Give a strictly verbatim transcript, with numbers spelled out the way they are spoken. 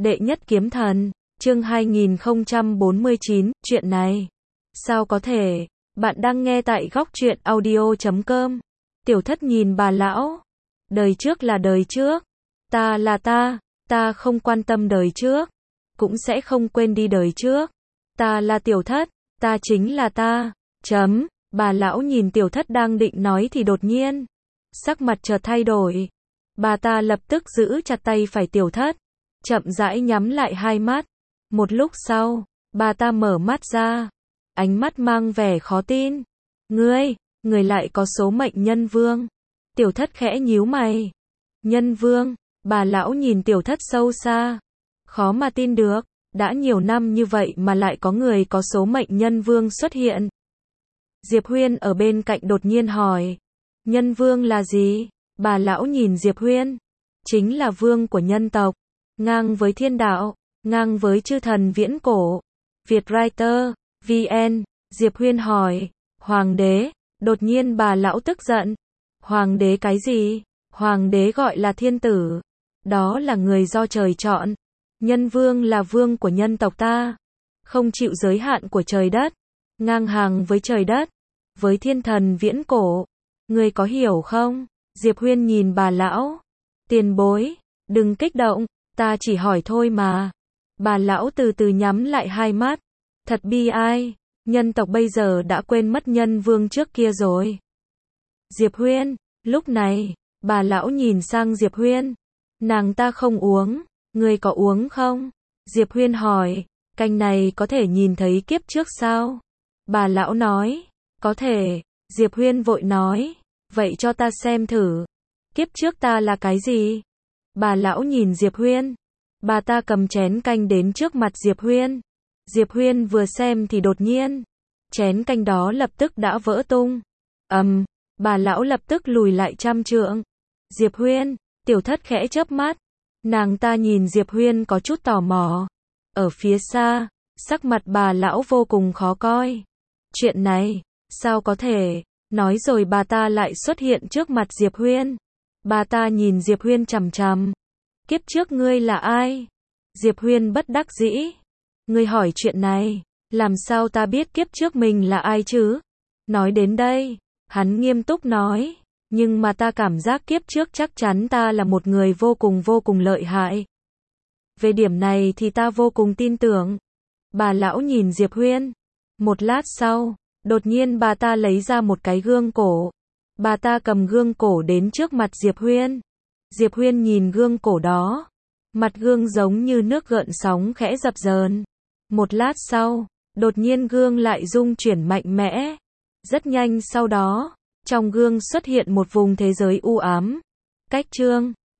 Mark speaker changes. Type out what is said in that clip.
Speaker 1: Đệ nhất kiếm thần, chương hai nghìn không trăm bốn mươi chín, chuyện này. Sao có thể? Bạn đang nghe tại góc truyện audio chấm com. Tiểu thất nhìn bà lão. Đời trước là đời trước. Ta là ta, ta không quan tâm đời trước. Cũng sẽ không quên đi đời trước. Ta là tiểu thất, ta chính là ta. Chấm, bà lão nhìn tiểu thất đang định nói thì đột nhiên. Sắc mặt chợt thay đổi. Bà ta lập tức giữ chặt tay phải tiểu thất. Chậm rãi nhắm lại hai mắt. Một lúc sau, bà ta mở mắt ra. Ánh mắt mang vẻ khó tin. Ngươi, ngươi lại có số mệnh nhân vương. Tiểu thất khẽ nhíu mày. Nhân vương, bà lão nhìn tiểu thất sâu xa. Khó mà tin được, đã nhiều năm như vậy mà lại có người có số mệnh nhân vương xuất hiện. Diệp Huyên ở bên cạnh đột nhiên hỏi. Nhân vương là gì? Bà lão nhìn Diệp Huyên. Chính là vương của nhân tộc. Ngang với thiên đạo, ngang với chư thần viễn cổ. Vietwriter, vê en, Diệp Huyên hỏi. Hoàng đế, đột nhiên bà lão tức giận. Hoàng đế cái gì? Hoàng đế gọi là thiên tử. Đó là người do trời chọn. Nhân vương là vương của nhân tộc ta. Không chịu giới hạn của trời đất. Ngang hàng với trời đất. Với thiên thần viễn cổ. Ngươi có hiểu không? Diệp Huyên nhìn bà lão. Tiền bối, đừng kích động, ta chỉ hỏi thôi mà. Bà lão từ từ nhắm lại hai mắt. Thật bi ai, nhân tộc bây giờ đã quên mất nhân vương trước kia rồi. Diệp Huyên, lúc này, bà lão nhìn sang Diệp Huyên. Nàng ta không uống, ngươi có uống không? Diệp Huyên hỏi, canh này có thể nhìn thấy kiếp trước sao? Bà lão nói, có thể. Diệp Huyên vội nói, vậy cho ta xem thử. Kiếp trước ta là cái gì? Bà lão nhìn Diệp Huyên. Bà ta cầm chén canh đến trước mặt Diệp Huyên. Diệp Huyên vừa xem thì đột nhiên. Chén canh đó lập tức đã vỡ tung. Ầm, um, bà lão lập tức lùi lại trăm trượng. Diệp Huyên, tiểu thất khẽ chớp mắt. Nàng ta nhìn Diệp Huyên có chút tò mò. Ở phía xa, sắc mặt bà lão vô cùng khó coi. Chuyện này, sao có thể? Nói rồi bà ta lại xuất hiện trước mặt Diệp Huyên. Bà ta nhìn Diệp Huyên chằm chằm. Kiếp trước ngươi là ai? Diệp Huyên bất đắc dĩ. Ngươi hỏi chuyện này, làm sao ta biết kiếp trước mình là ai chứ? Nói đến đây, hắn nghiêm túc nói. Nhưng mà ta cảm giác kiếp trước chắc chắn ta là một người vô cùng vô cùng lợi hại. Về điểm này thì ta vô cùng tin tưởng. Bà lão nhìn Diệp Huyên. Một lát sau, đột nhiên bà ta lấy ra một cái gương cổ. Bà ta cầm gương cổ đến trước mặt Diệp Huyên. Diệp Huyên nhìn gương cổ đó. Mặt gương giống như nước gợn sóng khẽ dập dờn. Một lát sau, đột nhiên gương lại rung chuyển mạnh mẽ. Rất nhanh sau đó, trong gương xuất hiện một vùng thế giới u ám. Cách chương